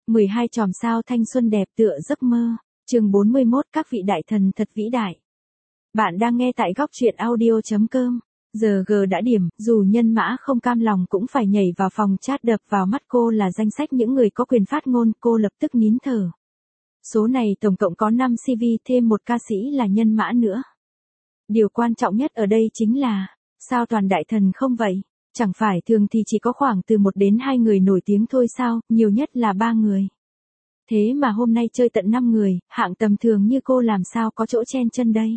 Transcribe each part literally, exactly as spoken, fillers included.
mười hai chòm sao thanh xuân đẹp tựa giấc mơ. Chương bốn mươi mốt Các vị đại thần thật vĩ đại. Bạn đang nghe tại góc truyện audio chấm com. Giờ G đã điểm, dù nhân mã không cam lòng cũng phải nhảy vào phòng chat. Đập vào mắt cô là danh sách những người có quyền phát ngôn, cô lập tức nín thở. Số này tổng cộng có năm xê vê, thêm một ca sĩ là nhân mã nữa. Điều quan trọng nhất ở đây chính là, sao toàn đại thần không vậy? Chẳng phải thường thì chỉ có khoảng từ một đến hai người nổi tiếng thôi sao, nhiều nhất là ba người. Thế mà hôm nay chơi tận năm người, hạng tầm thường như cô làm sao có chỗ chen chân đây?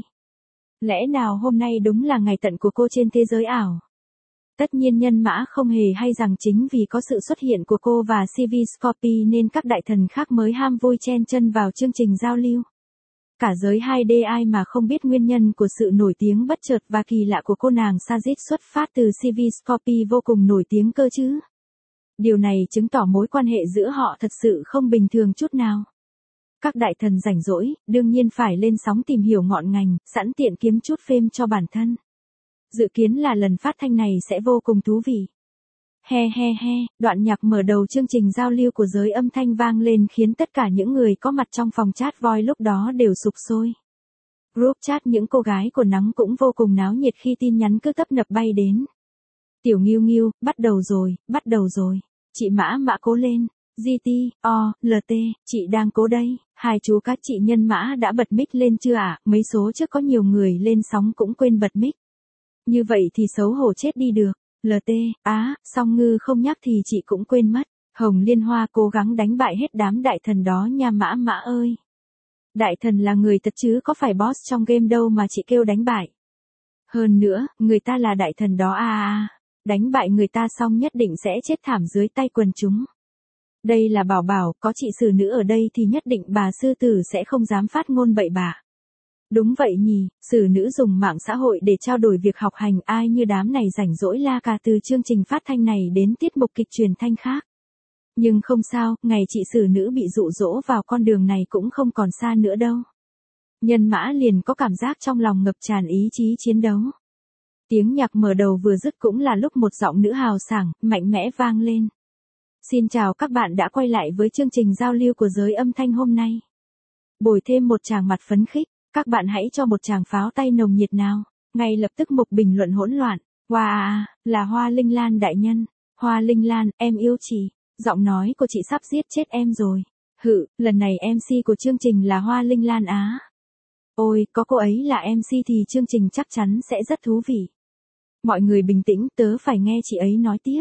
Lẽ nào hôm nay đúng là ngày tận của cô trên thế giới ảo? Tất nhiên nhân mã không hề hay rằng chính vì có sự xuất hiện của cô và xê vê Scorpy nên các đại thần khác mới ham vui chen chân vào chương trình giao lưu. Cả giới hai D ai mà không biết nguyên nhân của sự nổi tiếng bất chợt và kỳ lạ của cô nàng Sajid xuất phát từ xê vê Scorpy vô cùng nổi tiếng cơ chứ. Điều này chứng tỏ mối quan hệ giữa họ thật sự không bình thường chút nào. Các đại thần rảnh rỗi, đương nhiên phải lên sóng tìm hiểu ngọn ngành, sẵn tiện kiếm chút fame cho bản thân. Dự kiến là lần phát thanh này sẽ vô cùng thú vị. He he he, đoạn nhạc mở đầu chương trình giao lưu của giới âm thanh vang lên khiến tất cả những người có mặt trong phòng chat voi lúc đó đều sục sôi. Group chat những cô gái của nắng cũng vô cùng náo nhiệt khi tin nhắn cứ tấp nập bay đến. Tiểu Nghiêu Nghiêu, bắt đầu rồi, bắt đầu rồi. Chị Mã Mã cố lên. giê tê, O, lờ tê, chị đang cố đây. Hai chú các chị nhân mã đã bật mic lên chưa ạ? À? Mấy số trước có nhiều người lên sóng cũng quên bật mic. Như vậy thì xấu hổ chết đi được. lờ tê, á, song ngư không nhắc thì chị cũng quên mất. Hồng Liên Hoa cố gắng đánh bại hết đám đại thần đó nha Mã Mã ơi. Đại thần là người thật chứ có phải boss trong game đâu mà chị kêu đánh bại. Hơn nữa, người ta là đại thần đó à à. Đánh bại người ta xong nhất định sẽ chết thảm dưới tay quần chúng. Đây là Bảo Bảo, có chị xử nữ ở đây thì nhất định bà sư tử sẽ không dám phát ngôn bậy bạ. Đúng vậy nhỉ, xử nữ dùng mạng xã hội để trao đổi việc học hành, ai như đám này rảnh rỗi la cà từ chương trình phát thanh này đến tiết mục kịch truyền thanh khác. Nhưng không sao, ngày chị xử nữ bị dụ dỗ vào con đường này cũng không còn xa nữa đâu. Nhân mã liền có cảm giác trong lòng ngập tràn ý chí chiến đấu. Tiếng nhạc mở đầu vừa dứt cũng là lúc một giọng nữ hào sảng, mạnh mẽ vang lên. Xin chào các bạn đã quay lại với chương trình giao lưu của giới âm thanh hôm nay. Bồi thêm một tràng mặt phấn khích, các bạn hãy cho một tràng pháo tay nồng nhiệt nào. Ngay lập tức mục bình luận hỗn loạn. Wow, là Hoa Linh Lan đại nhân. Hoa Linh Lan, em yêu chị. Giọng nói của chị sắp giết chết em rồi. Hự, lần này em xê của chương trình là Hoa Linh Lan á. Ôi, có cô ấy là em xê thì chương trình chắc chắn sẽ rất thú vị. Mọi người bình tĩnh, tớ phải nghe chị ấy nói tiếp.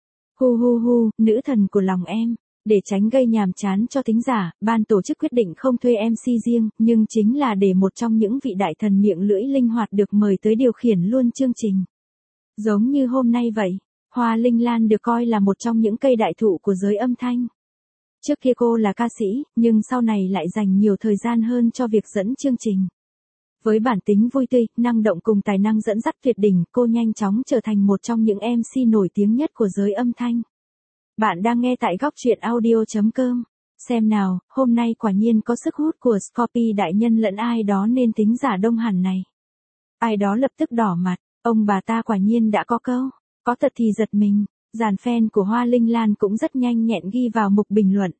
Hu hu hu, nữ thần của lòng em. Để tránh gây nhàm chán cho thính giả, ban tổ chức quyết định không thuê em xê riêng, nhưng chính là để một trong những vị đại thần miệng lưỡi linh hoạt được mời tới điều khiển luôn chương trình. Giống như hôm nay vậy, Hoa Linh Lan được coi là một trong những cây đại thụ của giới âm thanh. Trước kia cô là ca sĩ, nhưng sau này lại dành nhiều thời gian hơn cho việc dẫn chương trình. Với bản tính vui tươi, năng động cùng tài năng dẫn dắt tuyệt đỉnh, cô nhanh chóng trở thành một trong những em xê nổi tiếng nhất của giới âm thanh. Bạn đang nghe tại góc truyện audio chấm com. Xem nào, hôm nay quả nhiên có sức hút của Scorpy đại nhân lẫn ai đó nên tính giả đông hẳn này. Ai đó lập tức đỏ mặt, ông bà ta quả nhiên đã có câu, có thật thì giật mình. Dàn fan của Hoa Linh Lan cũng rất nhanh nhẹn ghi vào mục bình luận.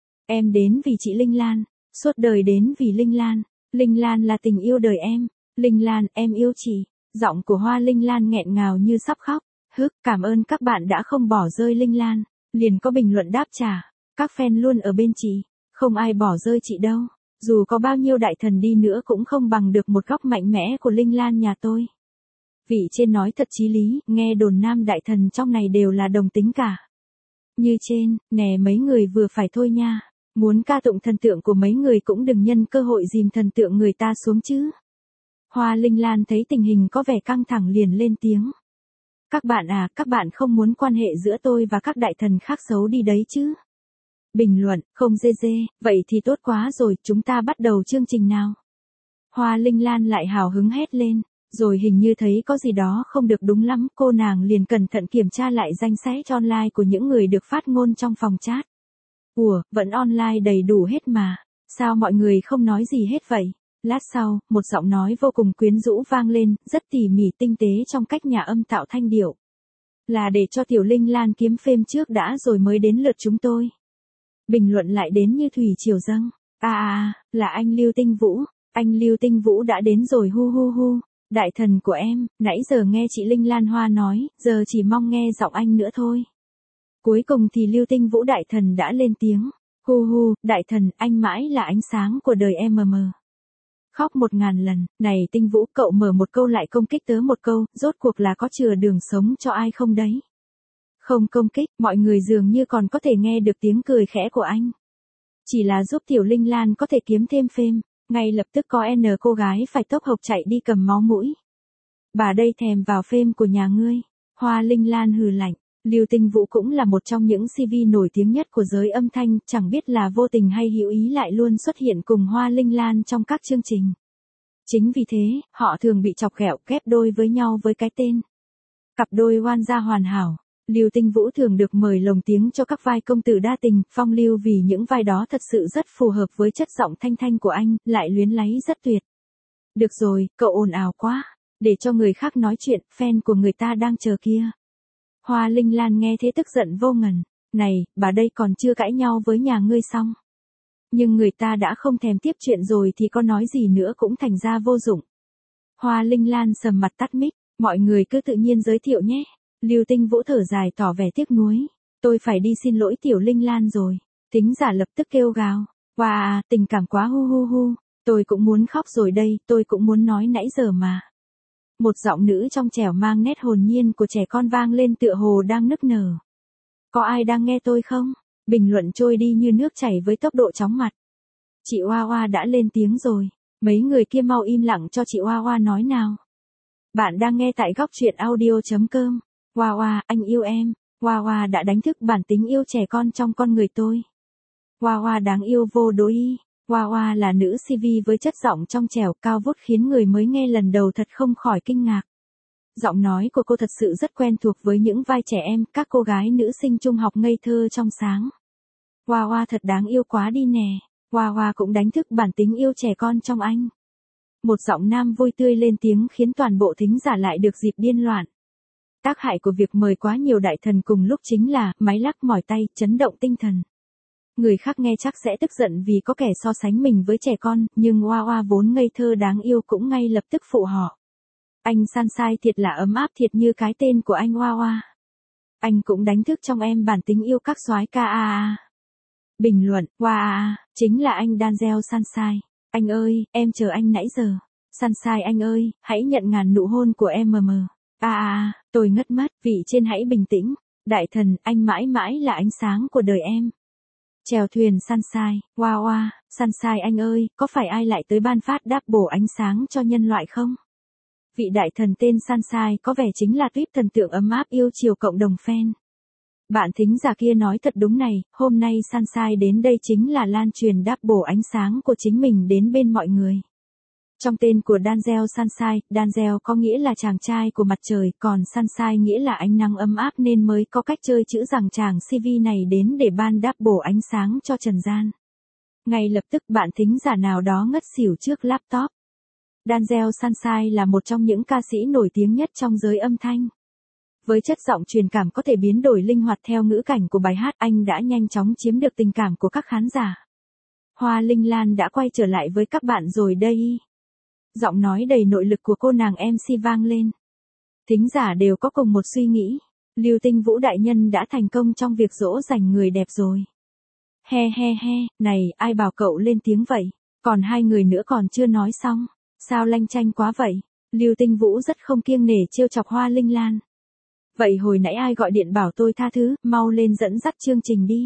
Em đến vì chị Linh Lan, suốt đời đến vì Linh Lan. Linh Lan là tình yêu đời em. Linh Lan, em yêu chị. Giọng của Hoa Linh Lan nghẹn ngào như sắp khóc. Hức, cảm ơn các bạn đã không bỏ rơi Linh Lan. Liền có bình luận đáp trả. Các fan luôn ở bên chị. Không ai bỏ rơi chị đâu. Dù có bao nhiêu đại thần đi nữa cũng không bằng được một góc mạnh mẽ của Linh Lan nhà tôi. Vị trên nói thật chí lý, nghe đồn nam đại thần trong này đều là đồng tính cả. Như trên, nè mấy người vừa phải thôi nha. Muốn ca tụng thần tượng của mấy người cũng đừng nhân cơ hội dìm thần tượng người ta xuống chứ. Hoa Linh Lan thấy tình hình có vẻ căng thẳng liền lên tiếng. Các bạn à, các bạn không muốn quan hệ giữa tôi và các đại thần khác xấu đi đấy chứ. Bình luận, không dê dê, vậy thì tốt quá rồi, chúng ta bắt đầu chương trình nào. Hoa Linh Lan lại hào hứng hét lên, rồi hình như thấy có gì đó không được đúng lắm, cô nàng liền cẩn thận kiểm tra lại danh sách online của những người được phát ngôn trong phòng chat. Ủa, vẫn online đầy đủ hết mà, sao mọi người không nói gì hết vậy? Lát sau, một giọng nói vô cùng quyến rũ vang lên, rất tỉ mỉ tinh tế trong cách nhà âm tạo thanh điệu. Là để cho Tiểu Linh Lan kiếm phêm trước đã rồi mới đến lượt chúng tôi. Bình luận lại đến như thủy triều dâng. À à, là anh Lưu Tinh Vũ, anh Lưu Tinh Vũ đã đến rồi hu hu hu. Đại thần của em, nãy giờ nghe chị Linh Lan Hoa nói, giờ chỉ mong nghe giọng anh nữa thôi. Cuối cùng thì Lưu Tinh Vũ đại thần đã lên tiếng. Hu hu, đại thần, anh mãi là ánh sáng của đời em mờ mờ. Khóc một ngàn lần, này Tinh Vũ, cậu mở một câu lại công kích tớ một câu, rốt cuộc là có chừa đường sống cho ai không đấy? Không công kích, mọi người dường như còn có thể nghe được tiếng cười khẽ của anh. Chỉ là giúp Tiểu Linh Lan có thể kiếm thêm phêm, ngay lập tức có N cô gái phải tốc hộc chạy đi cầm máu mũi. Bà đây thèm vào phêm của nhà ngươi. Hoa Linh Lan hừ lạnh. Lưu Tinh Vũ cũng là một trong những xê vê nổi tiếng nhất của giới âm thanh, chẳng biết là vô tình hay hữu ý lại luôn xuất hiện cùng Hoa Linh Lan trong các chương trình. Chính vì thế, họ thường bị chọc ghẹo kép đôi với nhau với cái tên cặp đôi oan gia hoàn hảo. Lưu Tinh Vũ thường được mời lồng tiếng cho các vai công tử đa tình, phong lưu vì những vai đó thật sự rất phù hợp với chất giọng thanh thanh của anh, lại luyến láy rất tuyệt. Được rồi, cậu ồn ào quá, để cho người khác nói chuyện, fan của người ta đang chờ kia. Hoa Linh Lan nghe thế tức giận vô ngần. Này, bà đây còn chưa cãi nhau với nhà ngươi xong. Nhưng người ta đã không thèm tiếp chuyện rồi thì có nói gì nữa cũng thành ra vô dụng. Hoa Linh Lan sầm mặt tắt mic, mọi người cứ tự nhiên giới thiệu nhé. Lưu Tinh Vũ thở dài tỏ vẻ tiếc nuối. Tôi phải đi xin lỗi Tiểu Linh Lan rồi. Thính giả lập tức kêu gào. Wow, tình cảm quá hu hu hu. Tôi cũng muốn khóc rồi đây, tôi cũng muốn nói nãy giờ mà. Một giọng nữ trong trẻo mang nét hồn nhiên của trẻ con vang lên tựa hồ đang nức nở. Có ai đang nghe tôi không? Bình luận trôi đi như nước chảy với tốc độ chóng mặt. Chị Hoa Hoa đã lên tiếng rồi. Mấy người kia mau im lặng cho chị Hoa Hoa nói nào. Bạn đang nghe tại góc truyện audio chấm com. Hoa Hoa, anh yêu em. Hoa Hoa đã đánh thức bản tính yêu trẻ con trong con người tôi. Hoa Hoa đáng yêu vô đối ý. Hoa Hoa là nữ xê vê với chất giọng trong trẻo cao vút khiến người mới nghe lần đầu thật không khỏi kinh ngạc. Giọng nói của cô thật sự rất quen thuộc với những vai trẻ em, các cô gái nữ sinh trung học ngây thơ trong sáng. Hoa Hoa thật đáng yêu quá đi nè. Hoa Hoa cũng đánh thức bản tính yêu trẻ con trong anh. Một giọng nam vui tươi lên tiếng khiến toàn bộ thính giả lại được dịp điên loạn. Tác hại của việc mời quá nhiều đại thần cùng lúc chính là máy lắc mỏi tay, chấn động tinh thần. Người khác nghe chắc sẽ tức giận vì có kẻ so sánh mình với trẻ con, nhưng Hoa Hoa vốn ngây thơ đáng yêu cũng ngay lập tức phụ họ. Anh Sunshine thiệt là ấm áp thiệt như cái tên của anh Hoa Hoa. Anh cũng đánh thức trong em bản tính yêu các soái ca a a. Bình luận, wow, chính là anh Denzel Sunshine. Anh ơi, em chờ anh nãy giờ. Sunshine anh ơi, hãy nhận ngàn nụ hôn của em mờ mờ. À à, tôi ngất mất, vị trên hãy bình tĩnh. Đại thần, anh mãi mãi là ánh sáng của đời em. Chèo thuyền Sunshine, wow wow, Sunshine anh ơi, có phải ai lại tới ban phát đáp bổ ánh sáng cho nhân loại không? Vị đại thần tên Sunshine có vẻ chính là tuyết thần tượng ấm áp yêu chiều cộng đồng fan. Bạn thính giả kia nói thật đúng này, hôm nay Sunshine đến đây chính là lan truyền đáp bổ ánh sáng của chính mình đến bên mọi người. Trong tên của Denzel Sunshine, Denzel có nghĩa là chàng trai của mặt trời, còn Sunshine nghĩa là ánh nắng ấm áp nên mới có cách chơi chữ rằng chàng xê vê này đến để ban đáp bổ ánh sáng cho trần gian. Ngay lập tức bạn thính giả nào đó ngất xỉu trước laptop. Denzel Sunshine là một trong những ca sĩ nổi tiếng nhất trong giới âm thanh. Với chất giọng truyền cảm có thể biến đổi linh hoạt theo ngữ cảnh của bài hát, anh đã nhanh chóng chiếm được tình cảm của các khán giả. Hoa Linh Lan đã quay trở lại với các bạn rồi đây. Giọng nói đầy nội lực của cô nàng em xê vang lên. Thính giả đều có cùng một suy nghĩ. Lưu Tinh Vũ đại nhân đã thành công trong việc dỗ dành người đẹp rồi. He he he, này, ai bảo cậu lên tiếng vậy? Còn hai người nữa còn chưa nói xong. Sao lanh chanh quá vậy? Lưu Tinh Vũ rất không kiêng nể trêu chọc Hoa Linh Lan. Vậy hồi nãy ai gọi điện bảo tôi tha thứ, mau lên dẫn dắt chương trình đi.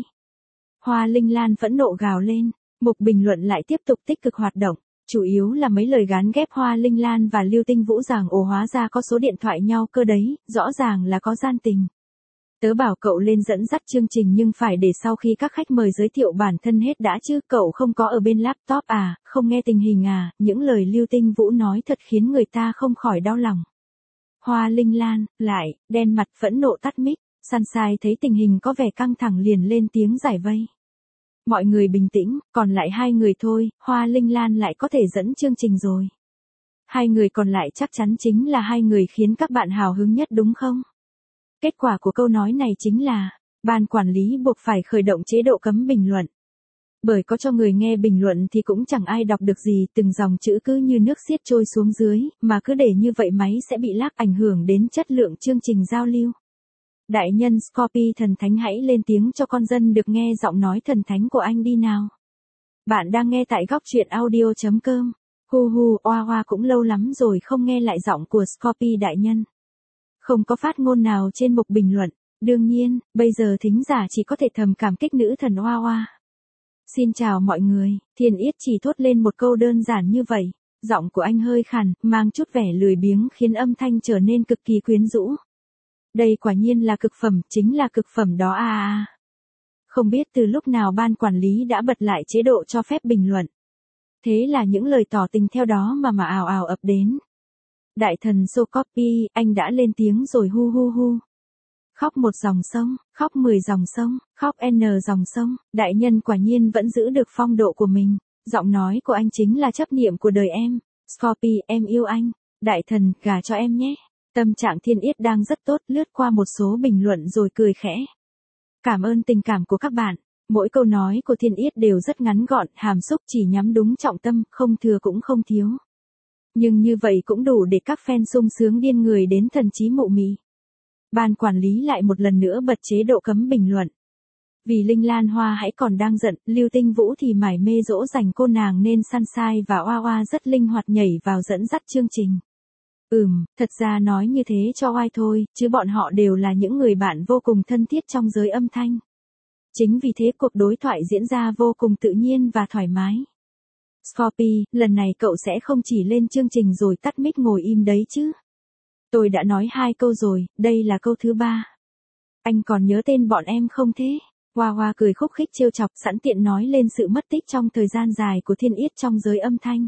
Hoa Linh Lan phẫn nộ gào lên, mục bình luận lại tiếp tục tích cực hoạt động. Chủ yếu là mấy lời gán ghép Hoa Linh Lan và Lưu Tinh Vũ rằng ồ hóa ra có số điện thoại nhau cơ đấy, rõ ràng là có gian tình. Tớ bảo cậu lên dẫn dắt chương trình nhưng phải để sau khi các khách mời giới thiệu bản thân hết đã chứ, cậu không có ở bên laptop à, không nghe tình hình à, những lời Lưu Tinh Vũ nói thật khiến người ta không khỏi đau lòng. Hoa Linh Lan, lại, đen mặt phẫn nộ tắt mic, Sunshine thấy tình hình có vẻ căng thẳng liền lên tiếng giải vây. Mọi người bình tĩnh, còn lại hai người thôi, Hoa Linh Lan lại có thể dẫn chương trình rồi. Hai người còn lại chắc chắn chính là hai người khiến các bạn hào hứng nhất đúng không? Kết quả của câu nói này chính là, Ban quản lý buộc phải khởi động chế độ cấm bình luận. Bởi có cho người nghe bình luận thì cũng chẳng ai đọc được gì, từng dòng chữ cứ như nước xiết trôi xuống dưới, mà cứ để như vậy máy sẽ bị lag, ảnh hưởng đến chất lượng chương trình giao lưu. Đại nhân Scorpy thần thánh, hãy lên tiếng cho con dân được nghe giọng nói thần thánh của anh đi nào. Bạn đang nghe tại góc truyện audio chấm com. Hu hu, oa oa, cũng lâu lắm rồi không nghe lại giọng của Scorpy đại nhân. Không có phát ngôn nào trên mục bình luận. Đương nhiên, bây giờ thính giả chỉ có thể thầm cảm kích nữ thần oa oa. Xin chào mọi người, Thiên Yết chỉ thốt lên một câu đơn giản như vậy. Giọng của anh hơi khàn, mang chút vẻ lười biếng khiến âm thanh trở nên cực kỳ quyến rũ. Đây quả nhiên là cực phẩm, chính là cực phẩm đó à à. Không biết từ lúc nào ban quản lý đã bật lại chế độ cho phép bình luận. Thế là những lời tỏ tình theo đó mà mà ào ào ập đến. Đại thần Scorpy, anh đã lên tiếng rồi, hu hu hu. Khóc một dòng sông, khóc mười dòng sông, khóc n dòng sông, đại nhân quả nhiên vẫn giữ được phong độ của mình. Giọng nói của anh chính là chấp niệm của đời em. Scorpy, em yêu anh. Đại thần, gả cho em nhé. Tâm trạng Thiên Yết đang rất tốt, lướt qua một số bình luận rồi cười khẽ. Cảm ơn tình cảm của các bạn. Mỗi câu nói của Thiên Yết đều rất ngắn gọn, hàm xúc, chỉ nhắm đúng trọng tâm, không thừa cũng không thiếu. Nhưng như vậy cũng đủ để các fan sung sướng điên người đến thần trí mụ mị. Ban quản lý lại một lần nữa bật chế độ cấm bình luận. Vì Linh Lan Hoa hãy còn đang giận, Lưu Tinh Vũ thì mải mê dỗ dành cô nàng nên Sunshine và Oa Oa rất linh hoạt nhảy vào dẫn dắt chương trình. Ừm, thật ra nói như thế cho oai thôi, chứ bọn họ đều là những người bạn vô cùng thân thiết trong giới âm thanh. Chính vì thế cuộc đối thoại diễn ra vô cùng tự nhiên và thoải mái. Scorpy, lần này cậu sẽ không chỉ lên chương trình rồi tắt mic ngồi im đấy chứ. Tôi đã nói hai câu rồi, đây là câu thứ ba. Anh còn nhớ tên bọn em không thế? Hoa Hoa cười khúc khích trêu chọc, sẵn tiện nói lên sự mất tích trong thời gian dài của Thiên Yết trong giới âm thanh.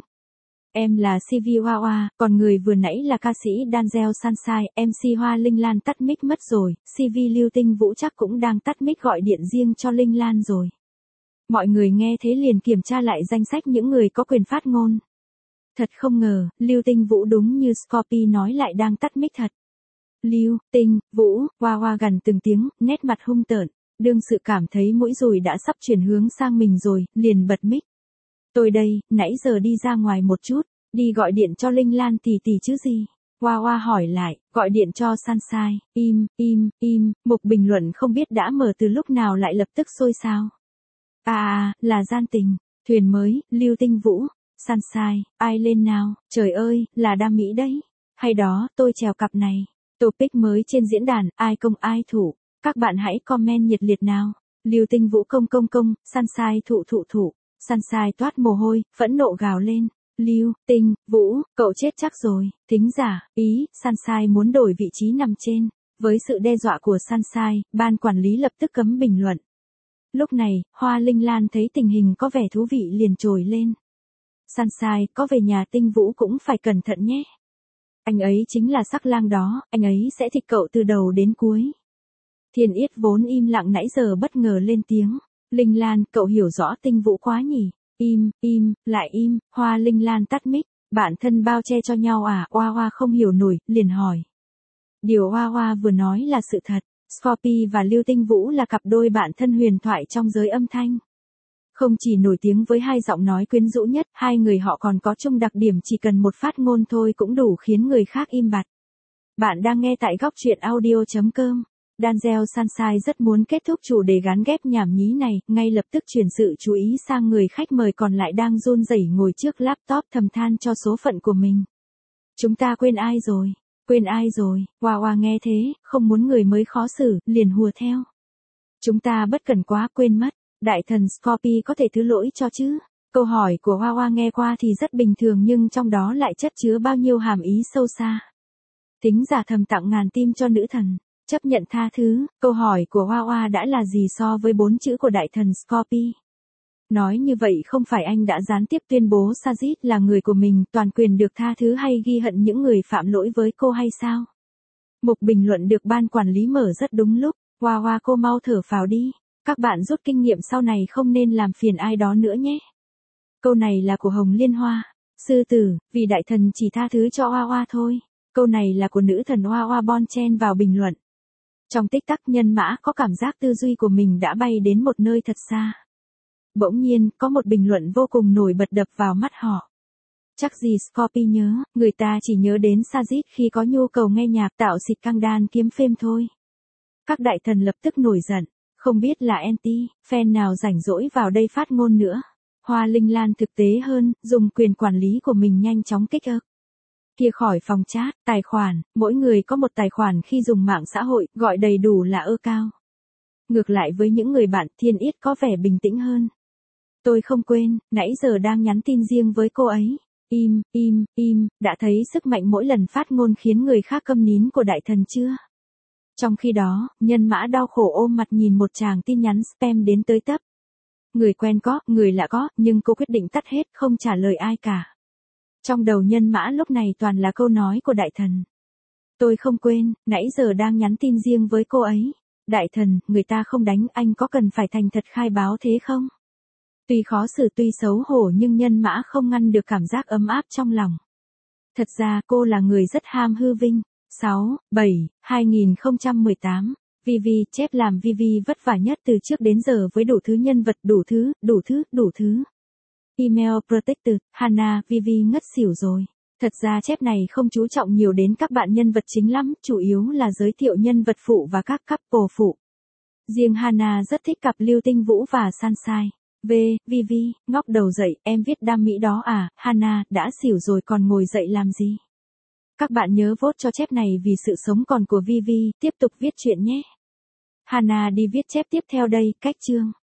Em là xê vê Hoa Hoa, còn người vừa nãy là ca sĩ Danzel Sunshine, em xê Hoa Linh Lan tắt mic mất rồi, xê vê Lưu Tinh Vũ chắc cũng đang tắt mic gọi điện riêng cho Linh Lan rồi. Mọi người nghe thế liền kiểm tra lại danh sách những người có quyền phát ngôn. Thật không ngờ, Lưu Tinh Vũ đúng như Scorpy nói lại đang tắt mic thật. Lưu, Tinh, Vũ, Hoa Hoa gần từng tiếng, nét mặt hung tợn, đương sự cảm thấy mũi dùi đã sắp chuyển hướng sang mình rồi, liền bật mic. Tôi đây, nãy giờ đi ra ngoài một chút, đi gọi điện cho Linh Lan tỷ tỷ chứ gì? Hoa Hoa hỏi lại, gọi điện cho Sunshine, im, im, im, mục bình luận không biết đã mở từ lúc nào lại lập tức sôi xao. À à, là gian tình, thuyền mới, Lưu Tinh Vũ, Sunshine, ai lên nào, trời ơi, là Đam Mỹ đấy. Hay đó, tôi chèo cặp này. Topic mới trên diễn đàn, ai công ai thủ. Các bạn hãy comment nhiệt liệt nào. Lưu Tinh Vũ công công công, Sunshine thụ thụ thụ. Sunshine toát mồ hôi, phẫn nộ gào lên. Lưu, Tinh, Vũ, cậu chết chắc rồi. Thính giả, ý, Sunshine muốn đổi vị trí nằm trên. Với sự đe dọa của Sunshine, ban quản lý lập tức cấm bình luận. Lúc này, Hoa Linh Lan thấy tình hình có vẻ thú vị liền trồi lên. Sunshine, có về nhà Tinh Vũ cũng phải cẩn thận nhé. Anh ấy chính là sắc lang đó, anh ấy sẽ thịt cậu từ đầu đến cuối. Thiên Yết vốn im lặng nãy giờ bất ngờ lên tiếng. Linh Lan, cậu hiểu rõ Tinh Vũ quá nhỉ? Im, im, lại im, Hoa Linh Lan tắt mic. Bạn thân bao che cho nhau à? Hoa Hoa không hiểu nổi, liền hỏi. Điều Hoa Hoa vừa nói là sự thật. Scorpy và Lưu Tinh Vũ là cặp đôi bạn thân huyền thoại trong giới âm thanh. Không chỉ nổi tiếng với hai giọng nói quyến rũ nhất, hai người họ còn có chung đặc điểm chỉ cần một phát ngôn thôi cũng đủ khiến người khác im bặt. Bạn đang nghe tại góc truyện audio chấm com. Danzel Sunshine rất muốn kết thúc chủ đề gán ghép nhảm nhí này, ngay lập tức chuyển sự chú ý sang người khách mời còn lại đang run rẩy ngồi trước laptop thầm than cho số phận của mình. Chúng ta quên ai rồi? Quên ai rồi? Hoa Hoa nghe thế, không muốn người mới khó xử, liền hùa theo. Chúng ta bất cẩn quá, quên mất. Đại thần Scorpy có thể thứ lỗi cho chứ? Câu hỏi của Hoa Hoa nghe qua thì rất bình thường nhưng trong đó lại chất chứa bao nhiêu hàm ý sâu xa. Thính giả thầm tặng ngàn tim cho nữ thần. Chấp nhận tha thứ, câu hỏi của Hoa Hoa đã là gì so với bốn chữ của đại thần Scorpy? Nói như vậy không phải anh đã gián tiếp tuyên bố Sajid là người của mình, toàn quyền được tha thứ hay ghi hận những người phạm lỗi với cô hay sao? Mục bình luận được ban quản lý mở rất đúng lúc. Hoa Hoa cô mau thở phào đi. Các bạn rút kinh nghiệm sau này không nên làm phiền ai đó nữa nhé. Câu này là của Hồng Liên Hoa. Sư tử, vì đại thần chỉ tha thứ cho Hoa Hoa thôi. Câu này là của nữ thần Hoa Hoa Bon Chen vào bình luận. Trong tích tắc nhân mã có cảm giác tư duy của mình đã bay đến một nơi thật xa. Bỗng nhiên, có một bình luận vô cùng nổi bật đập vào mắt họ. Chắc gì Scorpio nhớ, người ta chỉ nhớ đến Sajid khi có nhu cầu nghe nhạc tạo xịt căng đan kiếm phêm thôi. Các đại thần lập tức nổi giận, không biết là anti, fan nào rảnh rỗi vào đây phát ngôn nữa. Hoa Linh Lan thực tế hơn, dùng quyền quản lý của mình nhanh chóng kích ức. Kia khỏi phòng chat, tài khoản, mỗi người có một tài khoản khi dùng mạng xã hội, gọi đầy đủ là ơ cao. Ngược lại với những người bạn, Thiên Yết có vẻ bình tĩnh hơn. Tôi không quên, nãy giờ đang nhắn tin riêng với cô ấy. Im, im, im, đã thấy sức mạnh mỗi lần phát ngôn khiến người khác câm nín của đại thần chưa? Trong khi đó, nhân mã đau khổ ôm mặt nhìn một tràng tin nhắn spam đến tới tấp. Người quen có, người lạ có, nhưng cô quyết định tắt hết, không trả lời ai cả. Trong đầu nhân mã lúc này toàn là câu nói của đại thần. Tôi không quên, nãy giờ đang nhắn tin riêng với cô ấy. Đại thần, người ta không đánh, anh có cần phải thành thật khai báo thế không? Tuy khó xử tuy xấu hổ nhưng nhân mã không ngăn được cảm giác ấm áp trong lòng. Thật ra cô là người rất ham hư vinh. sáu, bảy, hai không một tám. Vivi chép làm Vivi vất vả nhất từ trước đến giờ với đủ thứ nhân vật, đủ thứ, đủ thứ, đủ thứ. Email Protected, Hana, Vivi ngất xỉu rồi. Thật ra chép này không chú trọng nhiều đến các bạn nhân vật chính lắm, chủ yếu là giới thiệu nhân vật phụ và các couple phụ. Riêng Hana rất thích cặp Lưu Tinh Vũ và Sunshine. V, Vivi, ngóc đầu dậy, em viết đam mỹ đó à, Hana, đã xỉu rồi còn ngồi dậy làm gì? Các bạn nhớ vote cho chép này vì sự sống còn của Vivi, tiếp tục viết chuyện nhé. Hana đi viết chép tiếp theo đây, cách chương.